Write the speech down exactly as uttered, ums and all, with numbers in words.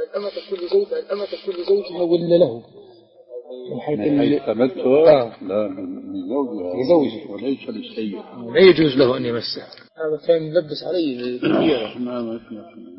الأمة كل زوج الأمة كل زوجها ولا له من حيث التمتع آه. لا من زوجها لزوجه وليس للسيد لا يجوز له أن يمسه. هذا كان يلبس عليه كثيرا. ما ما